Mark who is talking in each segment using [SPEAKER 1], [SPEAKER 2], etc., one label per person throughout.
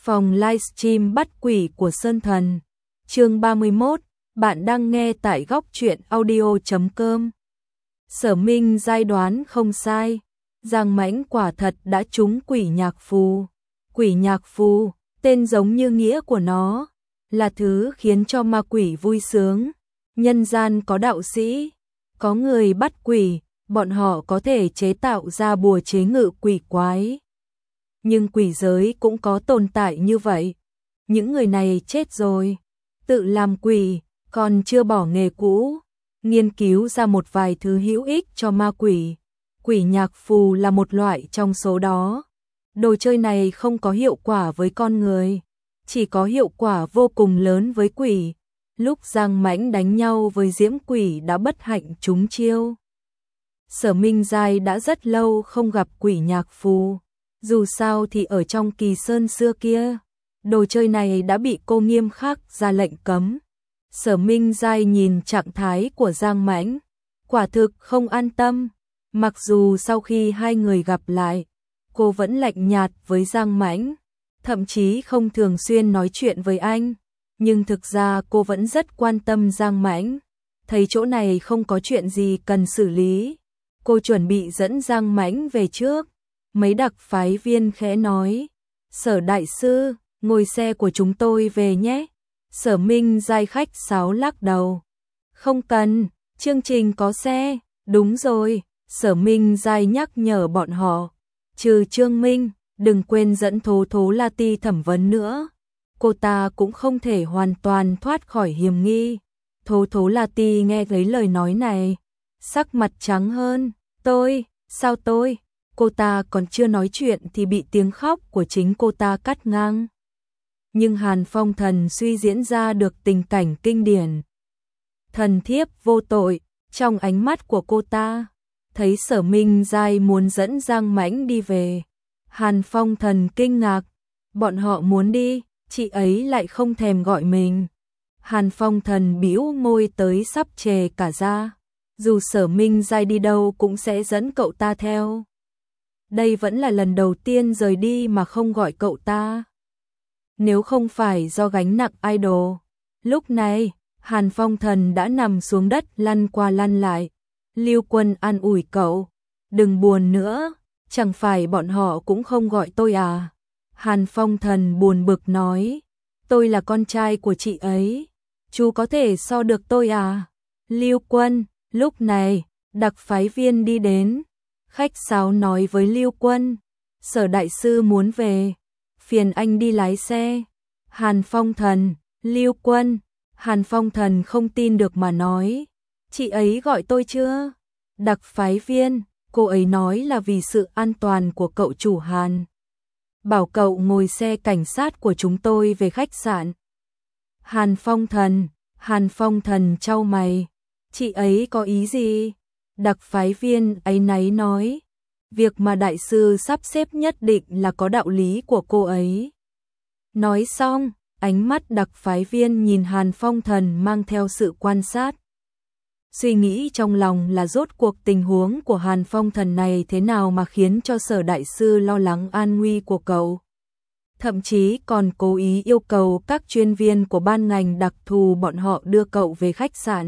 [SPEAKER 1] Phòng livestream bắt quỷ của Sơn Thần. Chương 31, bạn đang nghe tại góc truyện audio.com. Sở Minh giai đoán không sai, Giang Mãnh quả thật đã trúng quỷ nhạc phù. Quỷ nhạc phù, tên giống như nghĩa của nó, là thứ khiến cho ma quỷ vui sướng. Nhân gian có đạo sĩ, có người bắt quỷ, bọn họ có thể chế tạo ra bùa chế ngự quỷ quái. Nhưng quỷ giới cũng có tồn tại như vậy. Những người này chết rồi, tự làm quỷ, còn chưa bỏ nghề cũ, nghiên cứu ra một vài thứ hữu ích cho ma quỷ. Quỷ nhạc phù là một loại trong số đó. Đồ chơi này không có hiệu quả với con người, chỉ có hiệu quả vô cùng lớn với quỷ. Lúc Giang Mãnh đánh nhau với Diễm Quỷ đã bất hạnh trúng chiêu. Sở Minh Giai đã rất lâu không gặp quỷ nhạc phù. Dù sao thì ở trong Kỳ Sơn xưa kia, đồ chơi này đã bị cô nghiêm khắc ra lệnh cấm. Sở Minh Giai nhìn trạng thái của Giang Mãnh, quả thực không an tâm. Mặc dù sau khi hai người gặp lại, cô vẫn lạnh nhạt với Giang Mãnh, thậm chí không thường xuyên nói chuyện với anh, nhưng thực ra cô vẫn rất quan tâm Giang Mãnh. Thấy chỗ này không có chuyện gì cần xử lý, cô chuẩn bị dẫn Giang Mãnh về trước. Mấy đặc phái viên khẽ nói, Sở đại sư, ngồi xe của chúng tôi về nhé. Sở Minh Giai khách sáo lắc đầu, không cần, chương trình có xe. Đúng rồi, Sở Minh Giai nhắc nhở bọn họ, trừ Trương Minh, đừng quên dẫn Thố Thố La Ti thẩm vấn nữa. Cô ta cũng không thể hoàn toàn thoát khỏi hiểm nghi. Thố Thố La Ti nghe thấy lời nói này, sắc mặt trắng hơn. Sao tôi? Cô ta còn chưa nói chuyện thì bị tiếng khóc của chính cô ta cắt ngang. Nhưng Hàn Phong Thần suy diễn ra được tình cảnh kinh điển. Thần thiếp vô tội, trong ánh mắt của cô ta, thấy Sở Minh Giai muốn dẫn Giang Mãnh đi về. Hàn Phong Thần kinh ngạc, bọn họ muốn đi, chị ấy lại không thèm gọi mình. Hàn Phong Thần bĩu môi tới sắp chề cả ra, dù Sở Minh Giai đi đâu cũng sẽ dẫn cậu ta theo. Đây vẫn là lần đầu tiên rời đi mà không gọi cậu ta. Nếu không phải do gánh nặng idol, lúc này, Hàn Phong Thần đã nằm xuống đất lăn qua lăn lại. Lưu Quân an ủi cậu, đừng buồn nữa, chẳng phải bọn họ cũng không gọi tôi à. Hàn Phong Thần buồn bực nói, tôi là con trai của chị ấy, chú có thể so được tôi à. Lưu Quân, lúc này, đặc phái viên đi đến. Khách sáo nói với Lưu Quân, Sở đại sư muốn về, phiền anh đi lái xe. Hàn Phong Thần, Lưu Quân, Hàn Phong Thần không tin được mà nói, chị ấy gọi tôi chưa? Đặc phái viên, cô ấy nói là vì sự an toàn của cậu chủ Hàn, bảo cậu ngồi xe cảnh sát của chúng tôi về khách sạn. Hàn Phong Thần chau mày, chị ấy có ý gì? Đặc phái viên áy náy nói, việc mà đại sư sắp xếp nhất định là có đạo lý của cô ấy. Nói xong, ánh mắt đặc phái viên nhìn Hàn Phong Thần mang theo sự quan sát. Suy nghĩ trong lòng là rốt cuộc tình huống của Hàn Phong Thần này thế nào mà khiến cho Sở đại sư lo lắng an nguy của cậu. Thậm chí còn cố ý yêu cầu các chuyên viên của ban ngành đặc thù bọn họ đưa cậu về khách sạn.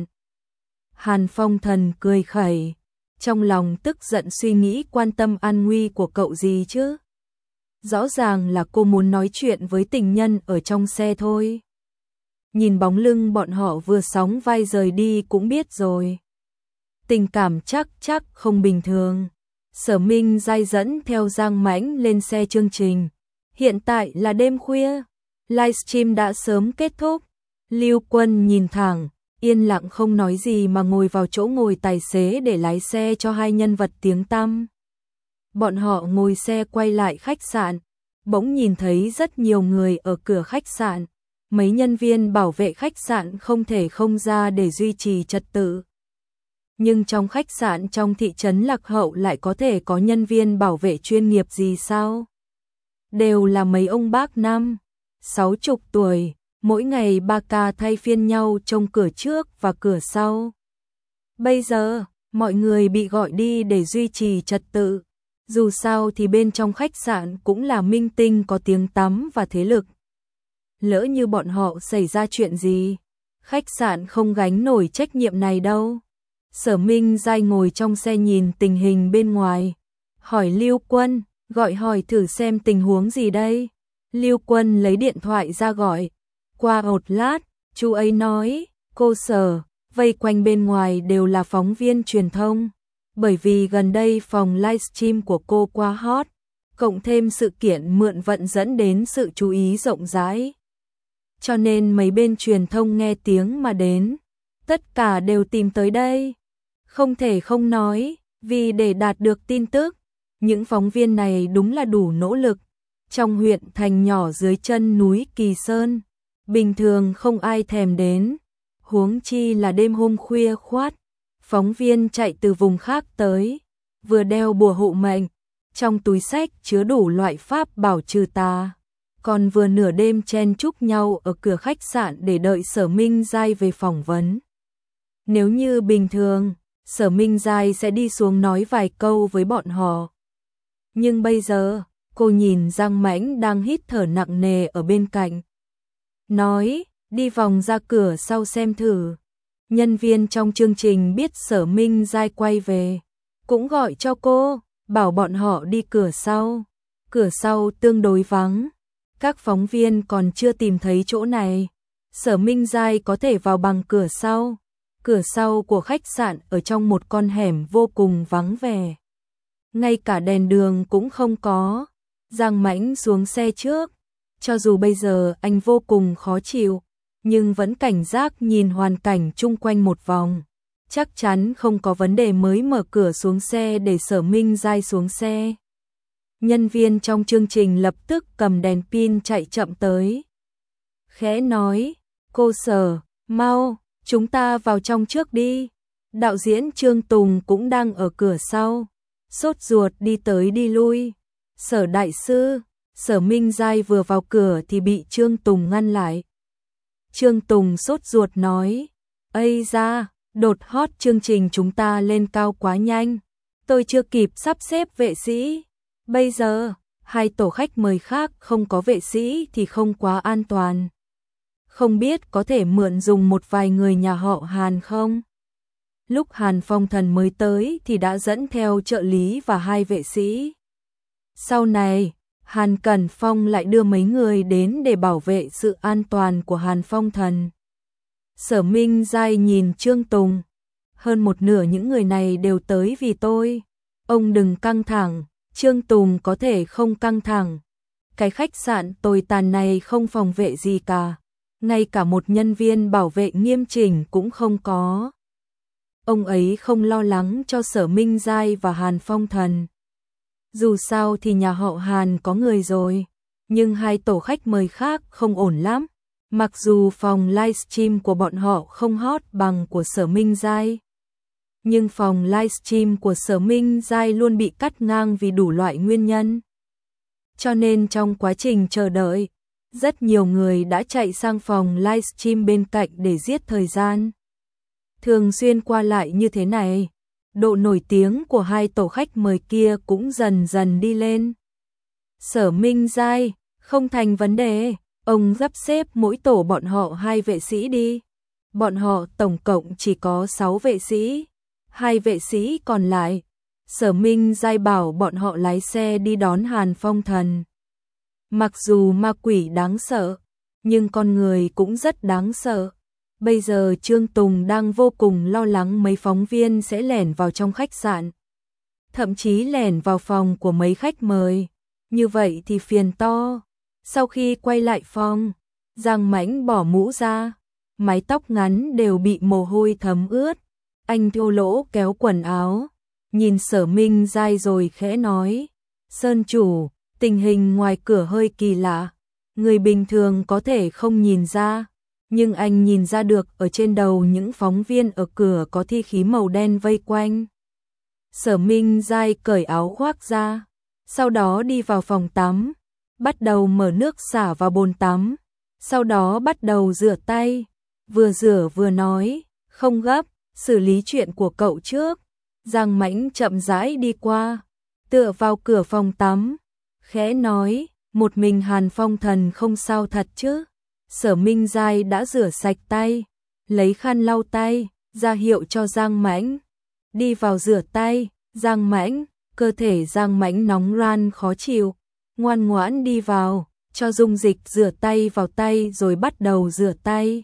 [SPEAKER 1] Hàn Phong Thần cười khẩy, trong lòng tức giận suy nghĩ quan tâm an nguy của cậu gì chứ. Rõ ràng là cô muốn nói chuyện với tình nhân ở trong xe thôi. Nhìn bóng lưng bọn họ vừa sóng vai rời đi cũng biết rồi. Tình cảm chắc không bình thường. Sở Minh Giai dẫn theo Giang Mãnh lên xe chương trình. Hiện tại là đêm khuya, livestream đã sớm kết thúc. Lưu Quân nhìn thẳng, yên lặng không nói gì mà ngồi vào chỗ ngồi tài xế để lái xe cho hai nhân vật tiếng tăm. Bọn họ ngồi xe quay lại khách sạn, bỗng nhìn thấy rất nhiều người ở cửa khách sạn. Mấy nhân viên bảo vệ khách sạn không thể không ra để duy trì trật tự. Nhưng trong khách sạn trong thị trấn lạc hậu lại có thể có nhân viên bảo vệ chuyên nghiệp gì sao? Đều là mấy ông bác 50-60 tuổi. Mỗi ngày 3 ca thay phiên nhau trông cửa trước và cửa sau. Bây giờ, mọi người bị gọi đi để duy trì trật tự. Dù sao thì bên trong khách sạn cũng là minh tinh có tiếng tăm và thế lực. Lỡ như bọn họ xảy ra chuyện gì, khách sạn không gánh nổi trách nhiệm này đâu. Sở Minh Giai ngồi trong xe nhìn tình hình bên ngoài, hỏi Lưu Quân, gọi hỏi thử xem tình huống gì đây. Lưu Quân lấy điện thoại ra gọi. Qua một lát, chú ấy nói, cô Sở, vây quanh bên ngoài đều là phóng viên truyền thông. Bởi vì gần đây phòng livestream của cô quá hot, cộng thêm sự kiện mượn vận dẫn đến sự chú ý rộng rãi. Cho nên mấy bên truyền thông nghe tiếng mà đến, tất cả đều tìm tới đây. Không thể không nói, vì để đạt được tin tức, những phóng viên này đúng là đủ nỗ lực. Trong huyện thành nhỏ dưới chân núi Kỳ Sơn, bình thường không ai thèm đến, huống chi là đêm hôm khuya khoắt. Phóng viên chạy từ vùng khác tới, vừa đeo bùa hộ mệnh, trong túi xách chứa đủ loại pháp bảo trừ tà, còn vừa nửa đêm chen chúc nhau ở cửa khách sạn để đợi Sở Minh Giai về phỏng vấn. Nếu như bình thường, Sở Minh Giai sẽ đi xuống nói vài câu với bọn họ. Nhưng bây giờ, cô nhìn Giang Mãnh đang hít thở nặng nề ở bên cạnh. Nói, đi vòng ra cửa sau xem thử. Nhân viên trong chương trình biết Sở Minh Giai quay về, cũng gọi cho cô, bảo bọn họ đi cửa sau. Cửa sau tương đối vắng, các phóng viên còn chưa tìm thấy chỗ này. Sở Minh Giai có thể vào bằng cửa sau. Cửa sau của khách sạn ở trong một con hẻm vô cùng vắng vẻ. Ngay cả đèn đường cũng không có. Giang Mãnh xuống xe trước. Cho dù bây giờ anh vô cùng khó chịu, nhưng vẫn cảnh giác nhìn hoàn cảnh chung quanh một vòng. Chắc chắn không có vấn đề mới mở cửa xuống xe để Sở Minh Giai xuống xe. Nhân viên trong chương trình lập tức cầm đèn pin chạy chậm tới. Khẽ nói, cô Sở, mau, chúng ta vào trong trước đi. Đạo diễn Trương Tùng cũng đang ở cửa sau, sốt ruột đi tới đi lui. Sở đại sư, Sở Minh Giai vừa vào cửa thì bị Trương Tùng ngăn lại. Trương Tùng sốt ruột nói, ây da, đột hot chương trình chúng ta lên cao quá nhanh, tôi chưa kịp sắp xếp vệ sĩ. Bây giờ, hai tổ khách mời khác không có vệ sĩ thì không quá an toàn. Không biết có thể mượn dùng một vài người nhà họ Hàn không? Lúc Hàn Phong Thần mới tới thì đã dẫn theo trợ lý và hai vệ sĩ. Sau này, Hàn Cẩn Phong lại đưa mấy người đến để bảo vệ sự an toàn của Hàn Phong Thần. Sở Minh Giai nhìn Trương Tùng. Hơn một nửa những người này đều tới vì tôi. Ông đừng căng thẳng, Trương Tùng có thể không căng thẳng. Cái khách sạn tồi tàn này không phòng vệ gì cả. Ngay cả một nhân viên bảo vệ nghiêm chỉnh cũng không có. Ông ấy không lo lắng cho Sở Minh Giai và Hàn Phong Thần. Dù sao thì nhà họ Hàn có người rồi, nhưng hai tổ khách mời khác không ổn lắm. Mặc dù phòng livestream của bọn họ không hot bằng của Sở Minh Giai, nhưng phòng livestream của Sở Minh Giai luôn bị cắt ngang vì đủ loại nguyên nhân. Cho nên trong quá trình chờ đợi, rất nhiều người đã chạy sang phòng livestream bên cạnh để giết thời gian. Thường xuyên qua lại như thế này, độ nổi tiếng của hai tổ khách mời kia cũng dần dần đi lên. Sở Minh Giai, không thành vấn đề, ông sắp xếp mỗi tổ bọn họ 2 vệ sĩ đi. Bọn họ tổng cộng chỉ có 6 vệ sĩ, 2 vệ sĩ còn lại. Sở Minh Giai bảo bọn họ lái xe đi đón Hàn Phong Thần. Mặc dù ma quỷ đáng sợ, nhưng con người cũng rất đáng sợ. Bây giờ Trương Tùng đang vô cùng lo lắng mấy phóng viên sẽ lẻn vào trong khách sạn, thậm chí lẻn vào phòng của mấy khách mời. Như vậy thì phiền to. Sau khi quay lại phòng, Giang Mãnh bỏ mũ ra, mái tóc ngắn đều bị mồ hôi thấm ướt. Anh thô lỗ kéo quần áo, nhìn Sở Minh Giai rồi khẽ nói, Sơn chủ, tình hình ngoài cửa hơi kỳ lạ, người bình thường có thể không nhìn ra, nhưng anh nhìn ra được ở trên đầu những phóng viên ở cửa có thi khí màu đen vây quanh. Sở Minh Giai cởi áo khoác ra, sau đó đi vào phòng tắm, bắt đầu mở nước xả vào bồn tắm, sau đó bắt đầu rửa tay, vừa rửa vừa nói, không gấp, xử lý chuyện của cậu trước. Giang Mãnh chậm rãi đi qua, tựa vào cửa phòng tắm, khẽ nói, một mình Hàn Phong Thần không sao thật chứ? Sở Minh Giai đã rửa sạch tay, lấy khăn lau tay, ra hiệu cho Giang Mãnh đi vào rửa tay. Giang Mãnh, cơ thể Giang Mãnh nóng ran khó chịu, ngoan ngoãn đi vào, cho dung dịch rửa tay vào tay rồi bắt đầu rửa tay.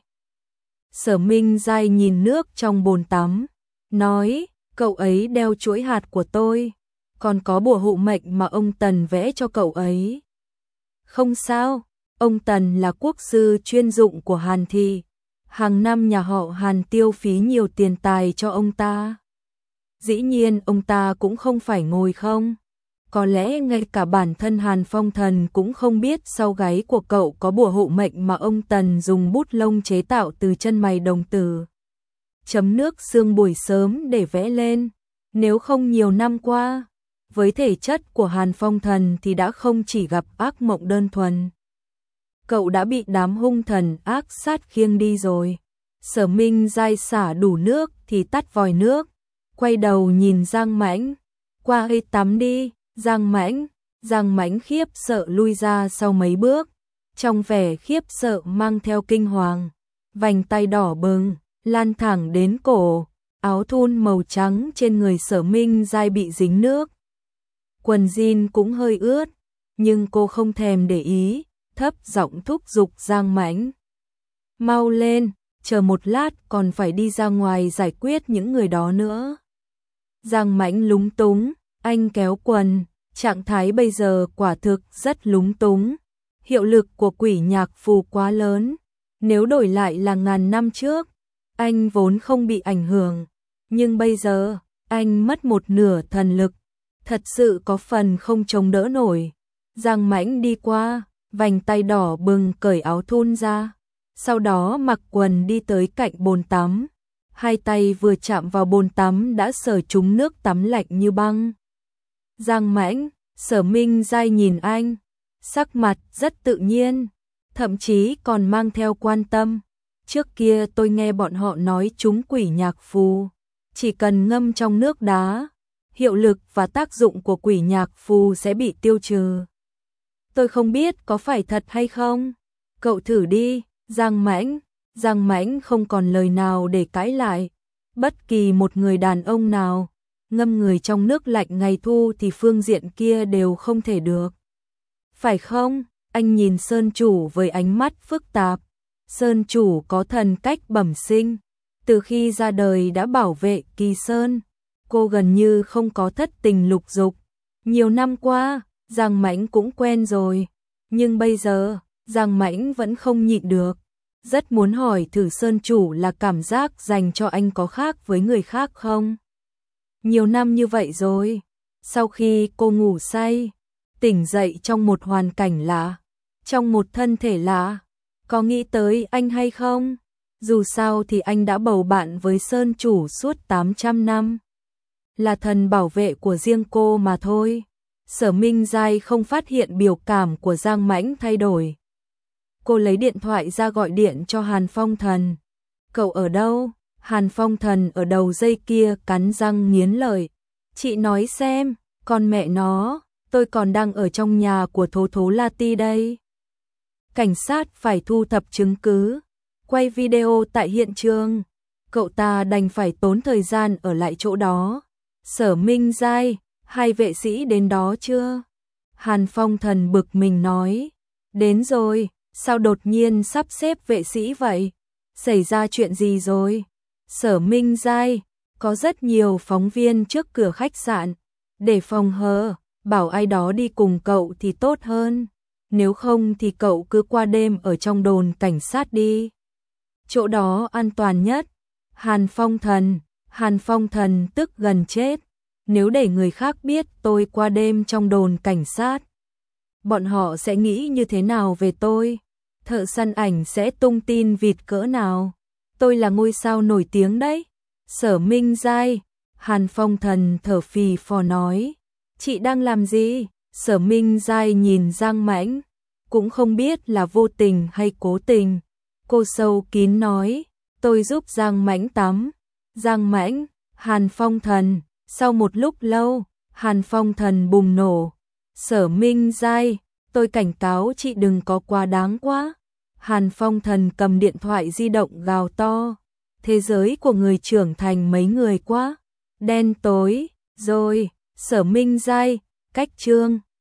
[SPEAKER 1] Sở Minh Giai nhìn nước trong bồn tắm, nói, cậu ấy đeo chuỗi hạt của tôi, còn có bùa hộ mệnh mà ông Tần vẽ cho cậu ấy. Không sao, ông Tần là quốc sư chuyên dụng của Hàn thị, hàng năm nhà họ Hàn tiêu phí nhiều tiền tài cho ông ta. Dĩ nhiên ông ta cũng không phải ngồi không. Có lẽ ngay cả bản thân Hàn Phong Thần cũng không biết sau gáy của cậu có bùa hộ mệnh mà ông Tần dùng bút lông chế tạo từ chân mày đồng tử. Chấm nước sương buổi sớm để vẽ lên. Nếu không nhiều năm qua, với thể chất của Hàn Phong Thần thì đã không chỉ gặp ác mộng đơn thuần. Cậu đã bị đám hung thần ác sát khiêng đi rồi. Sở Minh Giai xả đủ nước thì tắt vòi nước, quay đầu nhìn Giang Mãnh, qua ấy tắm đi. Giang Mãnh khiếp sợ lui ra sau mấy bước, trong vẻ khiếp sợ mang theo kinh hoàng, vành tay đỏ bừng, lan thẳng đến cổ, áo thun màu trắng trên người Sở Minh Giai bị dính nước. Quần jean cũng hơi ướt, nhưng cô không thèm để ý, thấp giọng thúc giục Giang Mãnh. Mau lên, chờ một lát còn phải đi ra ngoài giải quyết những người đó nữa. Giang Mãnh lúng túng, anh kéo quần, trạng thái bây giờ quả thực rất lúng túng. Hiệu lực của quỷ nhạc phù quá lớn, nếu đổi lại là ngàn năm trước, anh vốn không bị ảnh hưởng, nhưng bây giờ, anh mất một nửa thần lực, thật sự có phần không chống đỡ nổi. Giang Mãnh đi qua, vành tay đỏ bừng cởi áo thun ra, sau đó mặc quần đi tới cạnh bồn tắm. Hai tay vừa chạm vào bồn tắm đã sờ trúng nước tắm lạnh như băng. Giang Mãnh, Sở Minh Giai nhìn anh, sắc mặt rất tự nhiên, thậm chí còn mang theo quan tâm. Trước kia tôi nghe bọn họ nói chúng quỷ nhạc phù, chỉ cần ngâm trong nước đá, hiệu lực và tác dụng của quỷ nhạc phù sẽ bị tiêu trừ. Tôi không biết có phải thật hay không. Cậu thử đi, Giang Mãnh. Giang Mãnh không còn lời nào để cãi lại. Bất kỳ một người đàn ông nào ngâm người trong nước lạnh ngày thu thì phương diện kia đều không thể được. Phải không? Anh nhìn Sơn Chủ với ánh mắt phức tạp. Sơn Chủ có thần cách bẩm sinh, từ khi ra đời đã bảo vệ Kỳ Sơn. Cô gần như không có thất tình lục dục. Nhiều năm qua, Giang Mãnh cũng quen rồi. Nhưng bây giờ, Giang Mãnh vẫn không nhịn được. Rất muốn hỏi thử Sơn Chủ là cảm giác dành cho anh có khác với người khác không? Nhiều năm như vậy rồi, sau khi cô ngủ say, tỉnh dậy trong một hoàn cảnh lạ, trong một thân thể lạ, có nghĩ tới anh hay không? Dù sao thì anh đã bầu bạn với Sơn Chủ suốt 800 năm. Là thần bảo vệ của riêng cô mà thôi. Sở Minh Giai không phát hiện biểu cảm của Giang Mãnh thay đổi. Cô lấy điện thoại ra gọi điện cho Hàn Phong Thần. Cậu ở đâu? Hàn Phong Thần ở đầu dây kia cắn răng nghiến lợi. Chị nói xem, con mẹ nó, tôi còn đang ở trong nhà của Thố Thố La Ti đây. Cảnh sát phải thu thập chứng cứ, quay video tại hiện trường. Cậu ta đành phải tốn thời gian ở lại chỗ đó. Sở Minh Giai, hai vệ sĩ đến đó chưa? Hàn Phong Thần bực mình nói. Đến rồi, sao đột nhiên sắp xếp vệ sĩ vậy? Xảy ra chuyện gì rồi? Sở Minh Giai, có rất nhiều phóng viên trước cửa khách sạn. Để phòng hờ, bảo ai đó đi cùng cậu thì tốt hơn. Nếu không thì cậu cứ qua đêm ở trong đồn cảnh sát đi. Chỗ đó an toàn nhất. Hàn Phong Thần tức gần chết. Nếu để người khác biết tôi qua đêm trong đồn cảnh sát, bọn họ sẽ nghĩ như thế nào về tôi? Thợ săn ảnh sẽ tung tin vịt cỡ nào? Tôi là ngôi sao nổi tiếng đấy. Sở Minh Giai, Hàn Phong Thần thở phì phò nói. Chị đang làm gì? Sở Minh Giai nhìn Giang Mãnh, cũng không biết là vô tình hay cố tình. Cô sâu kín nói, tôi giúp Giang Mãnh tắm. Giang Mãnh, Hàn Phong Thần, sau một lúc lâu, Hàn Phong Thần bùng nổ. Sở Minh Giai, tôi cảnh cáo chị đừng có quá đáng quá. Hàn Phong Thần cầm điện thoại di động gào to. Thế giới của người trưởng thành mấy người quá đen tối rồi. Sở Minh Giai, cách chương.